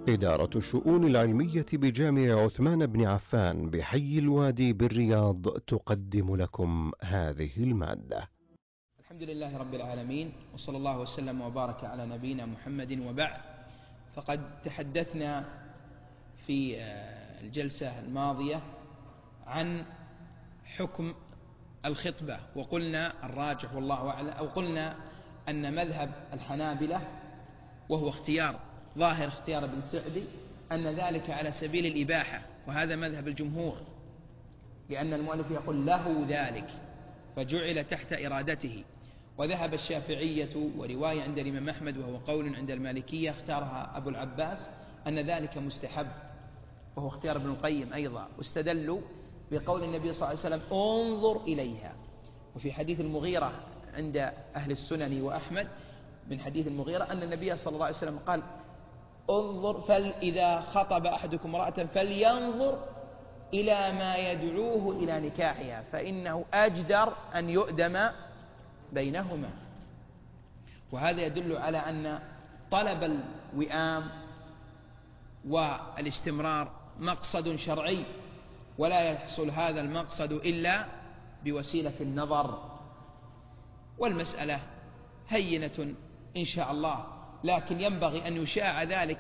إدارة الشؤون العلمية بجامع عثمان بن عفان بحي الوادي بالرياض تقدم لكم هذه المادة. الحمد لله رب العالمين، وصلى الله وسلم وبارك على نبينا محمد، وبعد. فقد تحدثنا في الجلسة الماضية عن حكم الخطبة، وقلنا الراجح والله أعلم، أو قلنا أن مذهب الحنابلة، وهو ظاهر اختيار ابن سعدي، أن ذلك على سبيل الإباحة، وهذا مذهب الجمهور، لأن المؤلف يقول له ذلك فجعل تحت إرادته. وذهب الشافعية ورواية عند الإمام أحمد، وهو قول عند المالكية اختارها أبو العباس، أن ذلك مستحب، وهو اختيار ابن القيم أيضا. واستدلوا بقول النبي صلى الله عليه وسلم انظر إليها. وفي حديث المغيرة عند أهل السنن وأحمد من حديث المغيرة أن النبي صلى الله عليه وسلم قال انظر، إذا خطب أحدكم امرأة فلينظر إلى ما يدعوه إلى نكاحها، فإنه أجدر أن يؤدم بينهما. وهذا يدل على أن طلب الوئام والاستمرار مقصد شرعي، ولا يحصل هذا المقصد إلا بوسيلة النظر. والمسألة هينة إن شاء الله، لكن ينبغي أن يشاع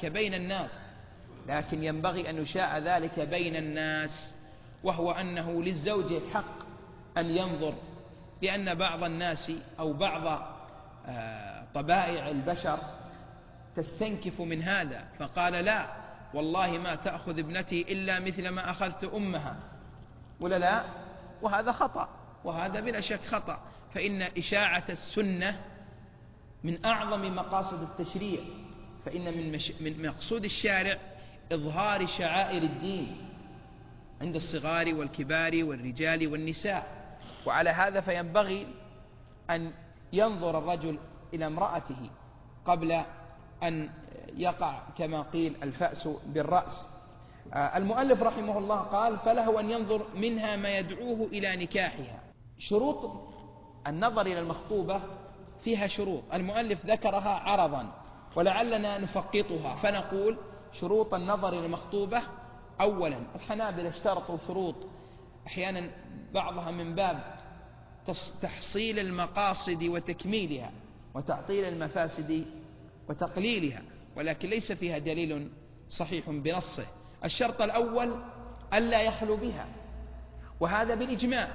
ذلك بين الناس، وهو أنه للزوج الحق أن ينظر، لأن بعض الناس أو بعض طبائع البشر تستنكف من هذا، فقال لا والله ما تأخذ ابنتي إلا مثل ما أخذت أمها، ولا لا؟ وهذا خطأ، وهذا بلا شك خطأ. فإن إشاعة السنة من أعظم مقاصد التشريع، فإن من مقصود الشارع إظهار شعائر الدين عند الصغار والكبار والرجال والنساء. وعلى هذا فينبغي أن ينظر الرجل إلى امرأته قبل أن يقع كما قيل الفأس بالرأس. المؤلف رحمه الله قال فله أن ينظر منها ما يدعوه إلى نكاحها. شروط النظر إلى المخطوبة فيها شروط، المؤلف ذكرها عرضا ولعلنا نفقطها، فنقول شروط النظر إلى المخطوبة: أولا، الحنابلة اشترطوا شروط أحيانا بعضها من باب تحصيل المقاصد وتكميلها، وتعطيل المفاسد وتقليلها، ولكن ليس فيها دليل صحيح بنصه. الشرط الأول ألا يخلو بها، وهذا بالإجماع.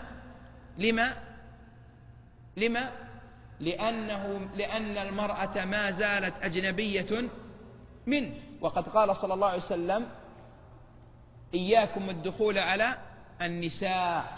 لما؟ لأن المرأة ما زالت أجنبية منه، وقد قال صلى الله عليه وسلم إياكم الدخول على النساء.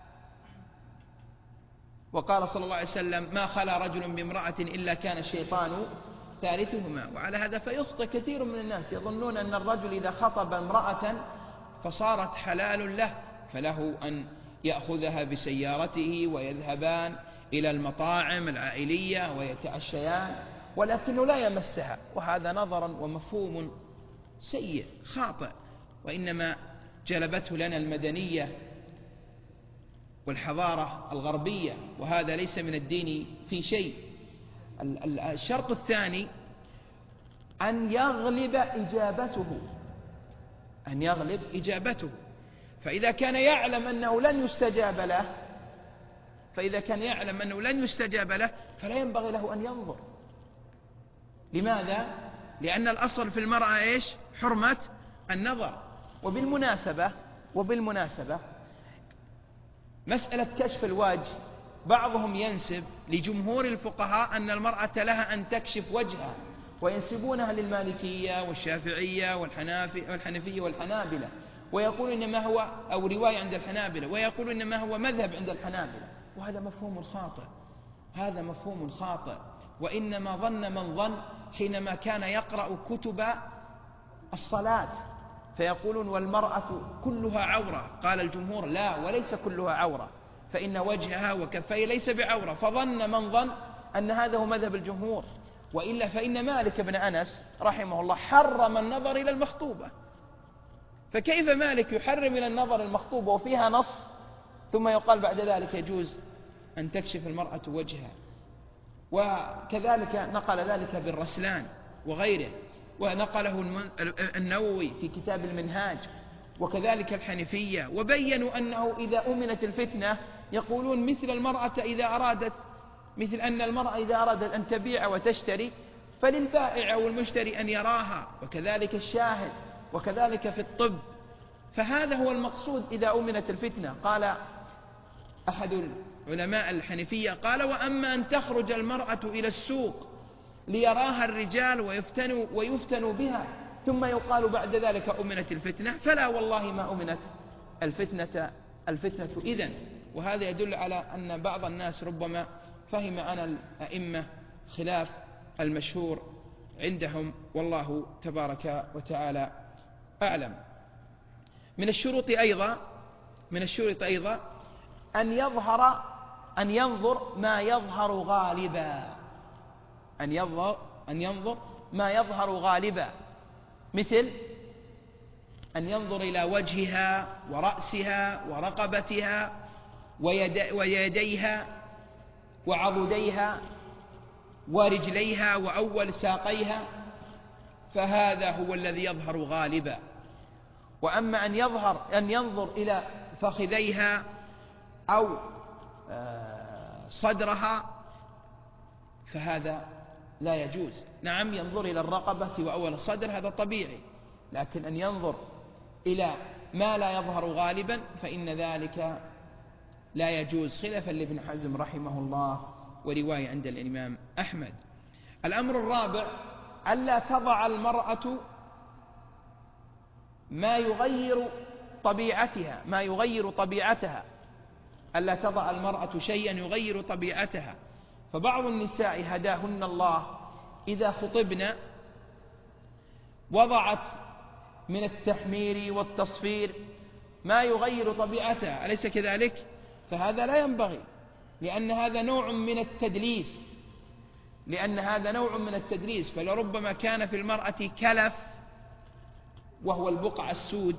وقال صلى الله عليه وسلم ما خلا رجل بامرأة إلا كان الشيطان ثالثهما. وعلى هذا فيخطئ كثير من الناس، يظنون أن الرجل إذا خطب امرأة فصارت حلال له، فله أن يأخذها بسيارته ويذهبان إلى المطاعم العائلية ويتعشيان، ولكنه لا يمسها. وهذا نظرا ومفهوم سيء خاطئ، وإنما جلبته لنا المدنية والحضارة الغربية، وهذا ليس من الدين في شيء. الشرط الثاني أن يغلب إجابته. فإذا كان يعلم أنه لن يستجاب له فلا ينبغي له أن ينظر. لماذا؟ لأن الأصل في المرأة إيش؟ حرمة النظر. وبالمناسبة مسألة كشف الوجه، بعضهم ينسب لجمهور الفقهاء أن المرأة لها أن تكشف وجهها، وينسبونها للمالكية والشافعية والحنفية والحنابلة، ويقول إنما هو، أو رواية عند الحنابلة، ويقول إنما هو مذهب عند الحنابلة. وهذا مفهوم خاطئ. وإنما ظن من ظن حينما كان يقرأ كتب الصلاة فيقولون والمرأة كلها عورة، قال الجمهور لا، وليس كلها عورة، فإن وجهها وكفيه ليس بعورة، فظن من ظن أن هذا هو مذهب الجمهور. وإلا فإن مالك بن أنس رحمه الله حرم النظر إلى المخطوبة، فكيف مالك يحرم إلى النظر المخطوبة وفيها نص، ثم يقال بعد ذلك يجوز أن تكشف المرأة وجهها؟ وكذلك نقل ذلك بالرسلان وغيره. ونقله النووي في كتاب المنهاج، وكذلك الحنفية، وبينوا أنه إذا أمنت الفتنة يقولون مثل أن المرأة إذا أرادت أن تبيع وتشتري فللبائع والمشتري أن يراها، وكذلك الشاهد، وكذلك في الطب. فهذا هو المقصود إذا أمنت الفتنة. قال أحد علماء الحنفية قال: وأما أن تخرج المرأة إلى السوق ليراها الرجال ويفتنوا بها ثم يقال بعد ذلك أمنت الفتنة، فلا والله ما أمنت الفتنة إذن. وهذا يدل على أن بعض الناس ربما فهم عن الأئمة خلاف المشهور عندهم، والله تبارك وتعالى أعلم. من الشروط أيضا أن ينظر ما يظهر غالبا، أن ينظر ما يظهر غالبا، مثل أن ينظر إلى وجهها ورأسها ورقبتها ويديها وعضديها ورجليها وأول ساقيها، فهذا هو الذي يظهر غالبا. وأما أن ينظر إلى فخذيها أو صدرها فهذا لا يجوز. نعم، ينظر إلى الرقبة وأول الصدر هذا طبيعي، لكن أن ينظر إلى ما لا يظهر غالبا فإن ذلك لا يجوز، خلافا لابن حزم رحمه الله ورواية عند الإمام أحمد. الأمر الرابع: ألا تضع المرأة ما يغير طبيعتها، ألا تضع المرأة شيئا يغير طبيعتها. فبعض النساء هداهن الله إذا خطبن وضعت من التحمير والتصفير ما يغير طبيعتها، أليس كذلك؟ فهذا لا ينبغي، لأن هذا نوع من التدليس، فلربما كان في المرأة كلف وهو البقع السود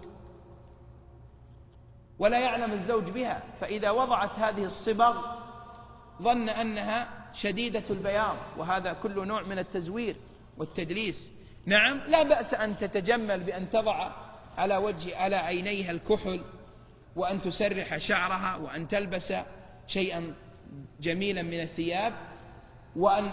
ولا يعلم الزوج بها، فإذا وضعت هذه الصبغ ظن أنها شديدة البياض، وهذا كله نوع من التزوير والتدليس. نعم، لا بأس أن تتجمل بأن تضع على عينيها الكحل، وأن تسرح شعرها، وأن تلبس شيئا جميلا من الثياب، وأن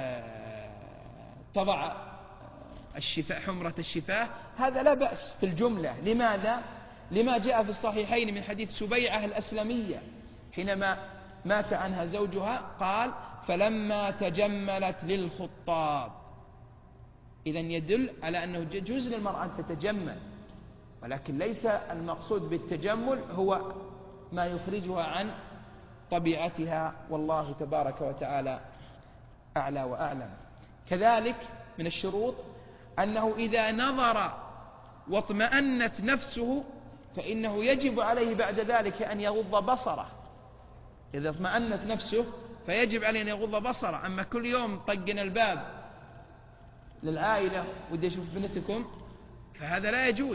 تضع حمرة الشفاه، هذا لا بأس في الجملة. لماذا؟ لما جاء في الصحيحين من حديث سبيعة الأسلمية حينما مات عنها زوجها قال: فلما تجملت للخطاب. إذن يدل على أنه يجوز للمرأة أن تتجمل، ولكن ليس المقصود بالتجمل هو ما يخرجها عن طبيعتها، والله تبارك وتعالى أعلى وأعلم. كذلك من الشروط أنه إذا نظر واطمأنت نفسه فإنه يجب عليه بعد ذلك أن يغض بصره. إذا اطمأنت نفسه فيجب عليه أن يغض بصره. أما كل يوم طقنا الباب للعائلة ودي أشوف بنتكم، فهذا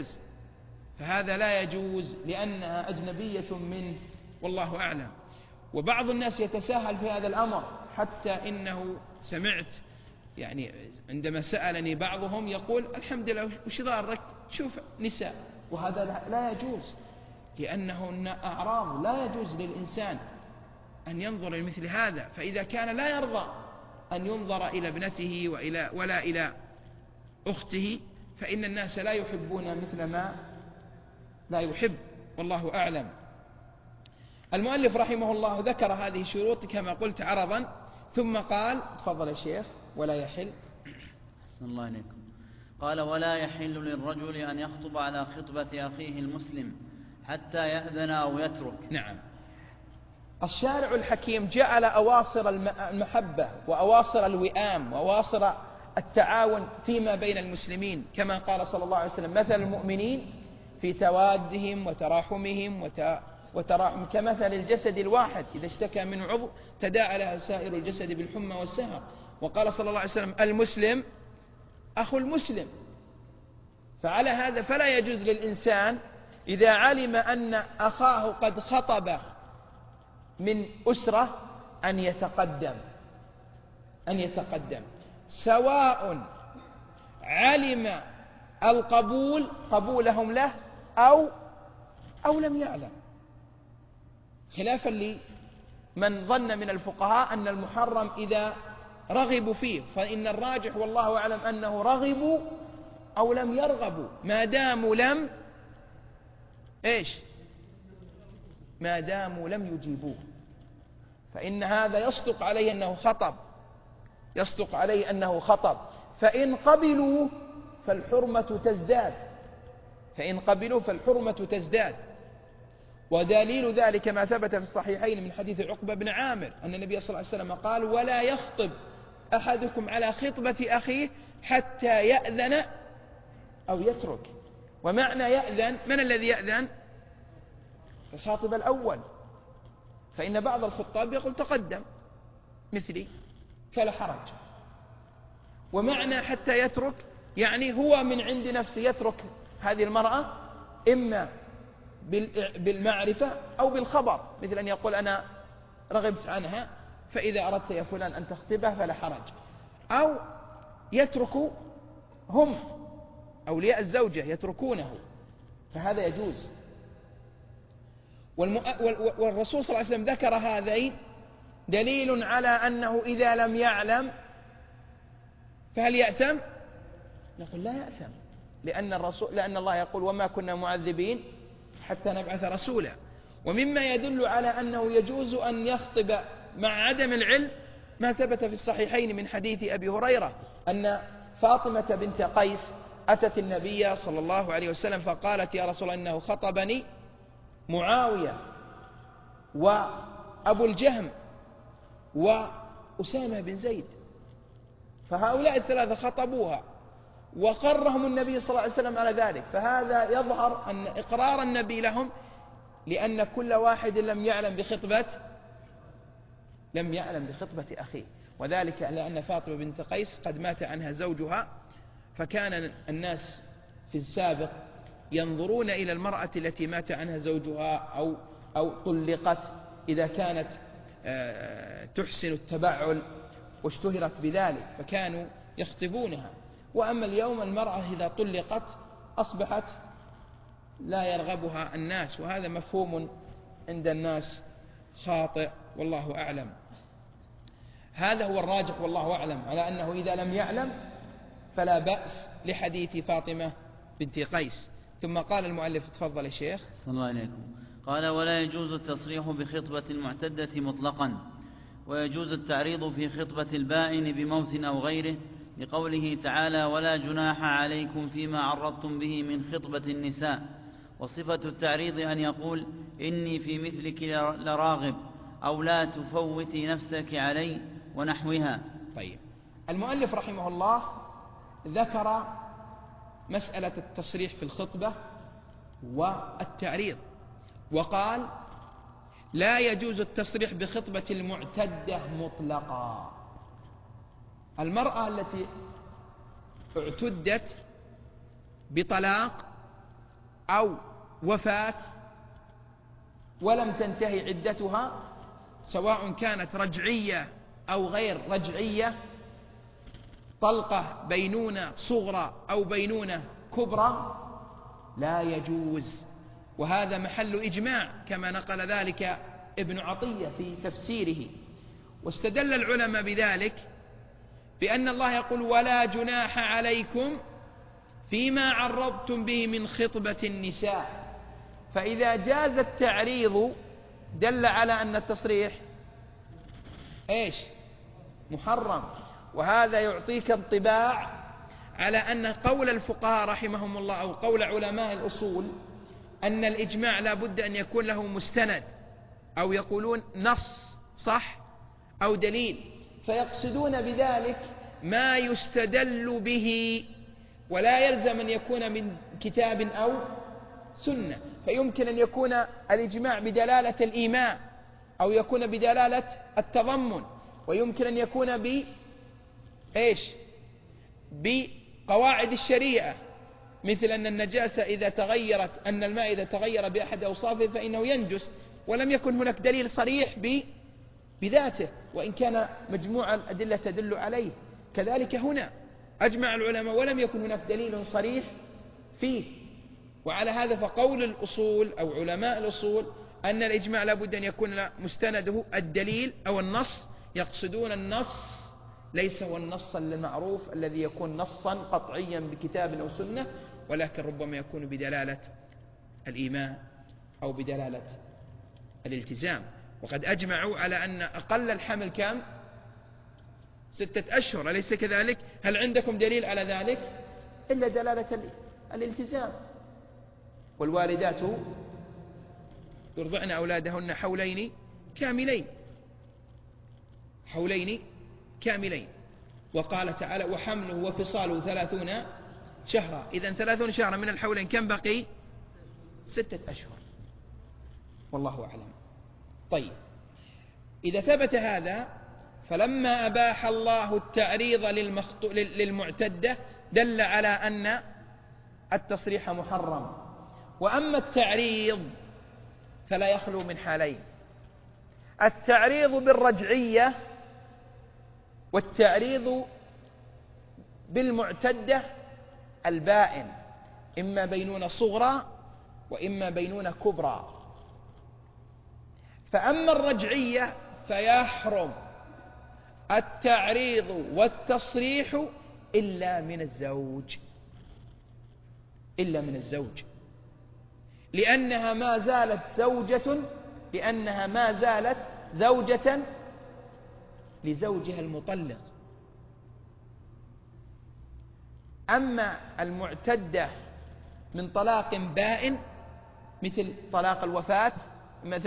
لا يجوز لأنها أجنبية منه، والله أعلم. وبعض الناس يتساهل في هذا الأمر، حتى إنه سمعت يعني عندما سألني بعضهم يقول: الحمد لله وش ضارك شوف نساء، وهذا لا يجوز، لأنهن أعراض، لا يجوز للإنسان أن ينظر لمثل هذا. فإذا كان لا يرضى أن ينظر إلى ابنته ولا إلى أخته، فإن الناس لا يحبون مثل ما لا يحب، والله أعلم. المؤلف رحمه الله ذكر هذه الشروط كما قلت عرضا، ثم قال: تفضل يا شيخ. ولا يحل، أحسن الله إليكم، قال: ولا يحل للرجل أن يخطب على خطبة أخيه المسلم حتى يأذن أو يترك. نعم، الشارع الحكيم جعل أواصر المحبة وأواصر الوئام وأواصر التعاون فيما بين المسلمين، كما قال صلى الله عليه وسلم: مثل المؤمنين في توادهم وتراحمهم وتراحم كمثل الجسد الواحد إذا اشتكى منه عضو تداعى له سائر الجسد بالحمى والسهر. وقال صلى الله عليه وسلم: المسلم أخو المسلم. فعلى هذا فلا يجوز للإنسان إذا علم أن أخاه قد خطب من أسرة أن يتقدم، سواء علم القبول قبولهم له أو لم يعلم، خلافا لمن ظن من الفقهاء أن المحرم إذا رغبوا فيه، فإن الراجح والله أعلم أنه رغبوا أو لم يرغبوا ما داموا لم ما داموا لم يجيبوه، فإن هذا يصدق عليه أنه خطب، فإن قبلوا فالحرمة تزداد. ودليل ذلك ما ثبت في الصحيحين من حديث عقبة بن عامر أن النبي صلى الله عليه وسلم قال: ولا يخطب أحدكم على خطبة أخيه حتى يأذن أو يترك. ومعنى يأذن، من الذي يأذن؟ الخاطب الأول، فإن بعض الخطاب يقول تقدم مثلي فلا حرج. ومعنى حتى يترك يعني هو من عند نفسه يترك هذه المرأة إما بالمعرفة أو بالخبر، مثل أن يقول أنا رغبت عنها فإذا أردت يا فلان أن تخطبه فلا حرج، أو يترك هم أولياء الزوجة يتركونه، فهذا يجوز. والرسول صلى الله عليه وسلم ذكر هذين دليل على أنه إذا لم يعلم فهل يأثم؟ نقول لا يأثم، لأن الله يقول: وما كنا معذبين حتى نبعث رسولا. ومما يدل على أنه يجوز أن يخطب مع عدم العلم ما ثبت في الصحيحين من حديث أبي هريرة أن فاطمة بنت قيس أتت النبي صلى الله عليه وسلم فقالت: يا رسول الله إنه خطبني معاوية وأبو الجهم وأسامة بن زيد، فهؤلاء الثلاثة خطبوها وقرهم النبي صلى الله عليه وسلم على ذلك. فهذا يظهر أن إقرار النبي لهم لأن كل واحد لم يعلم بخطبة أخيه، وذلك لأن فاطمة بنت قيس قد مات عنها زوجها، فكان الناس في السابق ينظرون إلى المرأة التي مات عنها زوجها أو طلقت إذا كانت تحسن التبعل واشتهرت بذلك فكانوا يخطبونها. وأما اليوم المرأة إذا طلقت أصبحت لا يرغبها الناس، وهذا مفهوم عند الناس خاطئ والله أعلم. هذا هو الراجح والله أعلم على أنه إذا لم يعلم فلا بأس لحديث فاطمة بنت قيس. ثم قال المؤلف: تفضل الشيخ. صلى الله عليكم. قال: ولا يجوز التصريح بخطبة المعتدة مطلقا، ويجوز التعريض في خطبة البائن بموت أو غيره، لقوله تعالى: ولا جناح عليكم فيما عرضتم به من خطبة النساء. وصفة التعريض أن يقول: إني في مثلك لراغب، أو لا تفوتي نفسك علي، ونحوها. طيب، المؤلف رحمه الله ذكر مسألة التصريح في الخطبة والتعريض، وقال: لا يجوز التصريح بخطبة المعتدة مطلقا. المرأة التي اعتدت بطلاق أو وفاة ولم تنتهي عدتها، سواء كانت رجعية أو غير رجعية، طلقة بينونة صغرى أو بينونة كبرى، لا يجوز. وهذا محل إجماع كما نقل ذلك ابن عطية في تفسيره. واستدل العلماء بذلك بأن الله يقول: ولا جناح عليكم فيما عرضتم به من خطبة النساء. فإذا جاز التعريض دل على أن التصريح محرم. وهذا يعطيك انطباع على أن قول الفقهاء رحمهم الله أو قول علماء الأصول أن الإجماع لا بد أن يكون له مستند، أو يقولون نص صح أو دليل، فيقصدون بذلك ما يستدل به، ولا يلزم أن يكون من كتاب أو سنة. فيمكن أن يكون الإجماع بدلالة الإيماء، أو يكون بدلالة التضمن، ويمكن أن يكون بقواعد الشريعة، مثل أن النجاسة إذا تغيرت، أن الماء إذا تغير بأحد أوصافه فإنه ينجس، ولم يكن هناك دليل صريح بذاته، وإن كان مجموع الأدلة تدل عليه. كذلك هنا أجمع العلماء ولم يكن هناك دليل صريح فيه. وعلى هذا فقول الأصول أو علماء الأصول أن الإجماع لابد أن يكون مستنده الدليل أو النص. يقصدون النص ليس هو النص المعروف الذي يكون نصا قطعيا بكتاب أو سنة، ولكن ربما يكون بدلالة الإيمان أو بدلالة الالتزام. وقد أجمعوا على أن أقل الحمل كم؟ 6 أشهر، أليس كذلك؟ هل عندكم دليل على ذلك؟ إلا دلالة الالتزام. والوالدات يرضعن أولادهن حولين كاملين. وقال تعالى وحمله وفصاله 30 شهرا. إذن 30 شهرا من الحولين كم بقي؟ 6 أشهر، والله أعلم. طيب، إذا ثبت هذا فلما أباح الله التعريض للمعتدة دل على أن التصريح محرم. وأما التعريض فلا يخلو من حالين: التعريض بالرجعية والتعريض بالمعتدة البائن، إما بينونة صغرى وإما بينونة كبرى. فأما الرجعية فيحرم التعريض والتصريح إلا من الزوج، لأنها ما زالت زوجة لزوجها المطلق. أما المعتدة من طلاق بائن مثل طلاق الوفاة، مثل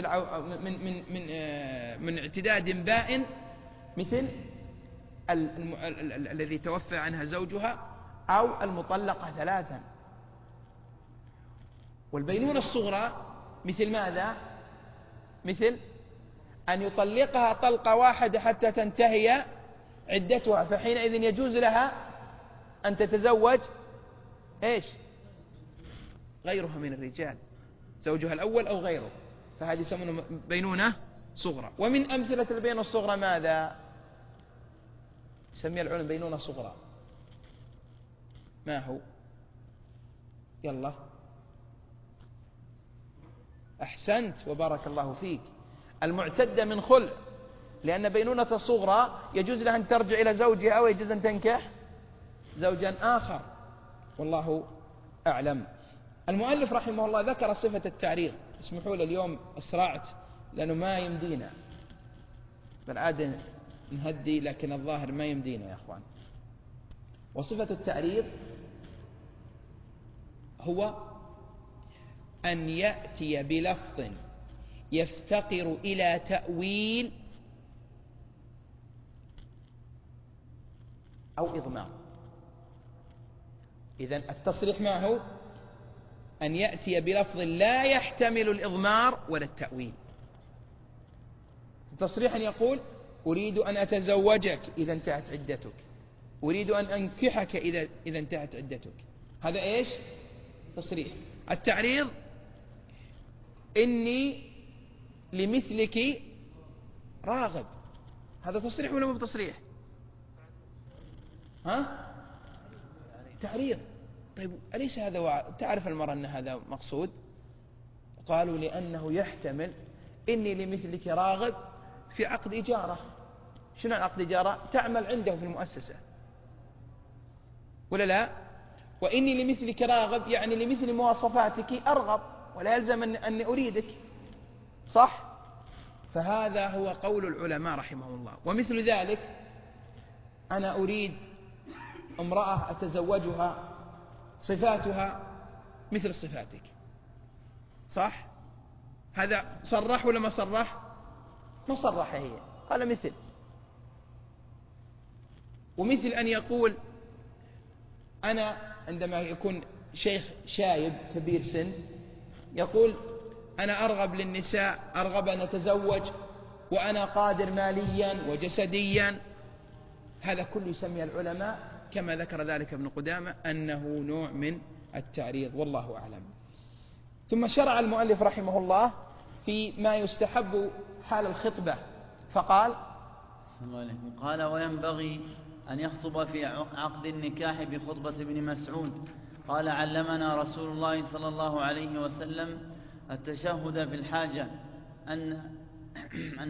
من اعتداد بائن مثل الذي توفى عنها زوجها أو المطلقة 3. والبينونة الصغرى مثل ماذا؟ مثل أن يطلقها طلقة واحدة حتى تنتهي عدتها، فحينئذ يجوز لها أن تتزوج غيرها من الرجال، زوجها الأول أو غيره، فهذه يسمونه بينونة صغرى. ومن أمثلة البينونة الصغرى ماذا؟ يسميها العلماء بينونة صغرى. ما هو؟ يلا، أحسنت وبارك الله فيك. المعتدة من خلع، لأن بينونة صغرى يجوز لها أن ترجع إلى زوجها أو يجوز أن تنكح زوجا آخر، والله أعلم. المؤلف رحمه الله ذكر صفة التعريض. اسمحوا لي اليوم أسرعت لأنه ما يمدينا، بالعادة نهدي لكن الظاهر ما يمدينا يا أخوان. وصفة التعريض هو أن يأتي بلفظ يفتقر إلى تأويل أو إضمار. إذن التصريح معه أن يأتي بلفظ لا يحتمل الإضمار ولا التأويل. التصريح أن يقول أريد أن أتزوجك إذا انتهت عدتك، أريد أن أنكحك إذا انتهت عدتك. هذا إيش؟ تصريح. التعريض إني لمثلك راغب، هذا تصريح ولا مو بتصريح؟ تعريض. طيب أليس هذا تعرف المرأة أن هذا مقصود؟ قالوا لأنه يحتمل إني لمثلك راغب في عقد إجارة. شنو عقد إجارة؟ تعمل عنده في المؤسسة ولا لا؟ وإني لمثلك راغب يعني لمثل مواصفاتك أرغب، ولا يلزم أني أريدك، صح؟ فهذا هو قول العلماء رحمه الله. ومثل ذلك أنا أريد امرأة أتزوجها صفاتها مثل صفاتك، صح؟ هذا صرح ولا ما صرح؟ ما صرح، هي قال مثل. ومثل أن يقول أنا عندما يكون شيخ شايب كبير سن يقول أنا أرغب للنساء، أرغب أن أتزوج وأنا قادر ماليا وجسديا. هذا كله يسمي العلماء كما ذكر ذلك ابن قدامة أنه نوع من التعريض، والله أعلم. ثم شرع المؤلف رحمه الله في ما يستحب حال الخطبة، فقال قال وينبغي أن يخطب في عقد النكاح بخطبة ابن مسعود قال: علمنا رسول الله صلى الله عليه وسلم التشهد في الحاجة إن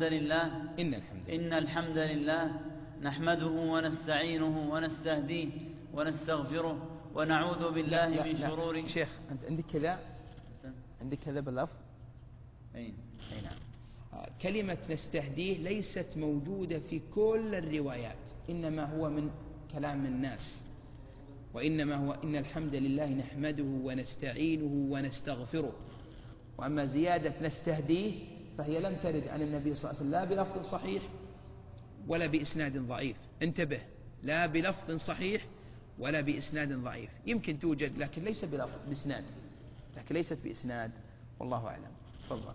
الحمد لله نحمده ونستعينه ونستهديه ونستغفره ونعوذ بالله من شرور. شيخ أنت عندك كذا باللفظ؟ أي نعم. كلمة نستهديه ليست موجودة في كل الروايات، إنما هو من كلام الناس، وإنما هو إن الحمد لله نحمده ونستعينه ونستغفره. وأما زيادة نستهديه فهي لم ترد عن النبي صلى الله عليه وسلم لا بلفظ صحيح ولا بإسناد ضعيف. انتبه، لا بلفظ صحيح ولا بإسناد ضعيف. يمكن توجد لكن ليس بإسناد، لكن ليست بإسناد، والله أعلم. تفضل.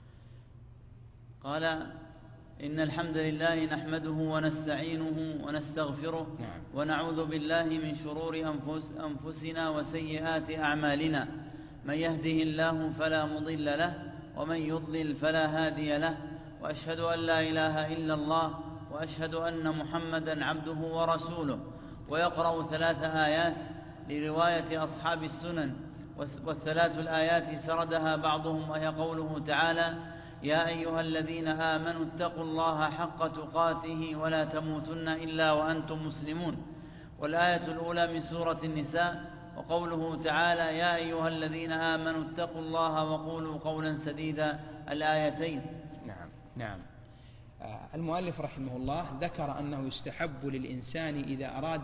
قال: إن الحمد لله نحمده ونستعينه ونستغفره. نعم. ونعوذ بالله من شرور أنفسنا وسيئات أعمالنا، من يهده الله فلا مضل له ومن يضلل فلا هادي له، وأشهد أن لا إله إلا الله وأشهد أن محمدا عبده ورسوله. ويقرأ 3 آيات لرواية أصحاب السنن، والثلاث الآيات سردها بعضهم، وهي قوله تعالى: يا أيها الذين آمنوا اتقوا الله حق تقاته ولا تموتن إلا وأنتم مسلمون. والآية الأولى من سورة النساء، وقوله تعالى: يا أيها الذين آمنوا اتقوا الله وقولوا قولا سديدا، الآيتين. نعم. المؤلف رحمه الله ذكر أنه يستحب للإنسان إذا أراد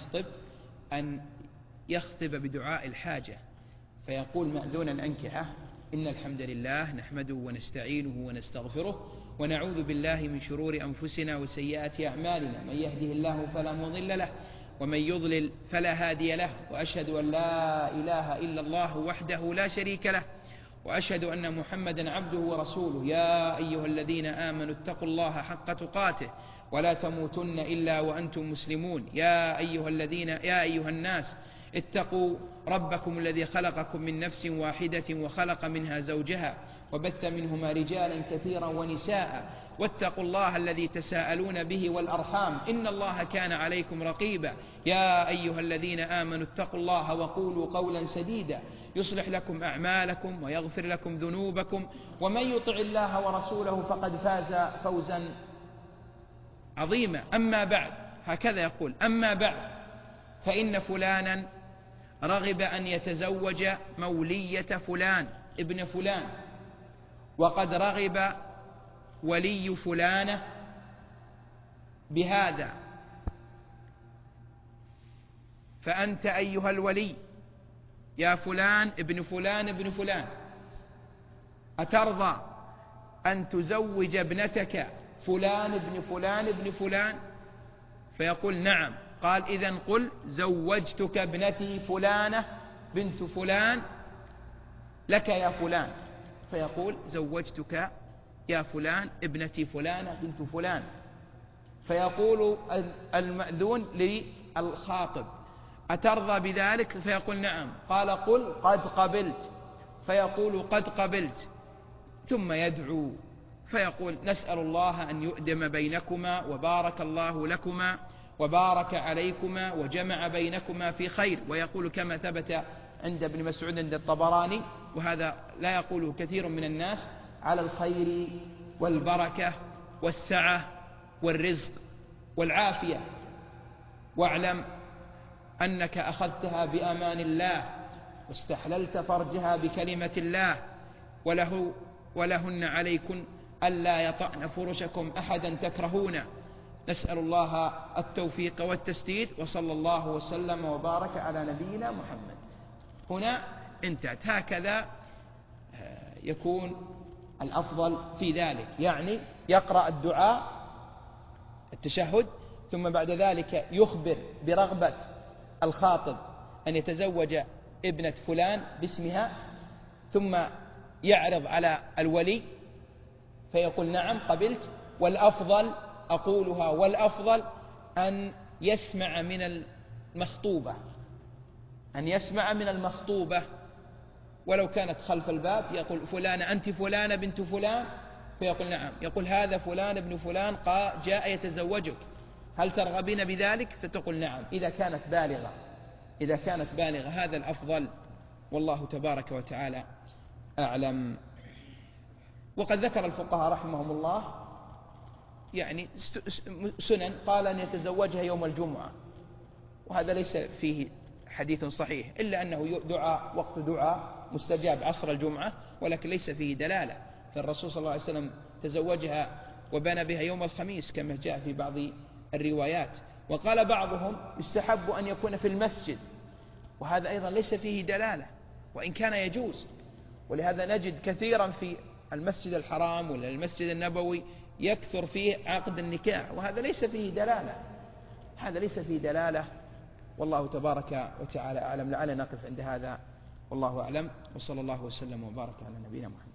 أن يخطب بدعاء الحاجة، فيقول مأذونا أنكحه: إن الحمد لله نحمده ونستعينه ونستغفره ونعوذ بالله من شرور أنفسنا وسيئات أعمالنا، من يهده الله فلا مضل له ومن يضلل فلا هادي له، وأشهد أن لا إله إلا الله وحده لا شريك له، وأشهد أن محمدا عبده ورسوله. يا أيها الذين آمنوا اتقوا الله حق تقاته ولا تموتن إلا وأنتم مسلمون. يا أيها الناس اتقوا ربكم الذي خلقكم من نفس واحدة وخلق منها زوجها وبث منهما رجالا كثيرا ونساء، واتقوا الله الذي تساءلون به والأرحام إن الله كان عليكم رقيبا. يا أيها الذين آمنوا اتقوا الله وقولوا قولا سديدا يصلح لكم أعمالكم ويغفر لكم ذنوبكم، ومن يطع الله ورسوله فقد فاز فوزا عظيما. أما بعد، هكذا يقول: أما بعد فإن فلانا رغب أن يتزوج مولية فلان ابن فلان، وقد رغب ولي فلانة بهذا، فأنت أيها الولي يا فلان ابن فلان ابن فلان، أترضى أن تزوج ابنتك فلان ابن فلان ابن فلان؟ فيقول: نعم. قال: إذن قل: زوجتك ابنتي فلانة بنت فلان لك يا فلان. فيقول: زوجتك يا فلان ابنتي فلانة بنت فلان. فيقول المأذون للخاطب: أترضى بذلك؟ فيقول: نعم. قال: قل: قد قبلت. فيقول: قد قبلت. ثم يدعو فيقول: نسأل الله أن يؤدم بينكما وبارك الله لكما وبارك عليكما وجمع بينكما في خير. ويقول كما ثبت عند ابن مسعود عند الطبراني، وهذا لا يقوله كثير من الناس: على الخير والبركة والسعة والرزق والعافية، واعلم أنك أخذتها بأمان الله واستحللت فرجها بكلمة الله، ولهن عليكن ألا يطأن فرشكم أحدا تكرهونه. نسأل الله التوفيق والتسديد، وصلى الله وسلم وبارك على نبينا محمد. هنا انتهت. هكذا يكون الأفضل في ذلك، يعني يقرأ الدعاء التشهد، ثم بعد ذلك يخبر برغبة الخاطب أن يتزوج ابنة فلان باسمها، ثم يعرض على الولي فيقول: نعم قبلت. والأفضل أقولها، والأفضل أن يسمع من المخطوبة، أن يسمع من المخطوبة ولو كانت خلف الباب. يقول: فلانة أنت فلانة بنت فلان؟ فيقول: نعم. يقول: هذا فلان ابن فلان جاء يتزوجك. هل ترغبين بذلك؟ فتقول نعم إذا كانت بالغة هذا الأفضل، والله تبارك وتعالى أعلم. وقد ذكر الفقهاء رحمهم الله يعني سنن، قال أن يتزوجها يوم الجمعة، وهذا ليس فيه حديث صحيح، إلا أنه دعاء وقت دعاء مستجاب عصر الجمعة، ولكن ليس فيه دلالة. فالرسول صلى الله عليه وسلم تزوجها وبنى بها يوم الخميس كما جاء في بعض الروايات. وقال بعضهم يستحب أن يكون في المسجد، وهذا أيضا ليس فيه دلالة وإن كان يجوز. ولهذا نجد كثيرا في المسجد الحرام ولا المسجد النبوي يكثر فيه عقد النكاح، وهذا ليس فيه دلالة. والله تبارك وتعالى أعلم. لعلنا نقف عند هذا، والله أعلم، وصلى الله وسلم وبارك على نبينا محمد.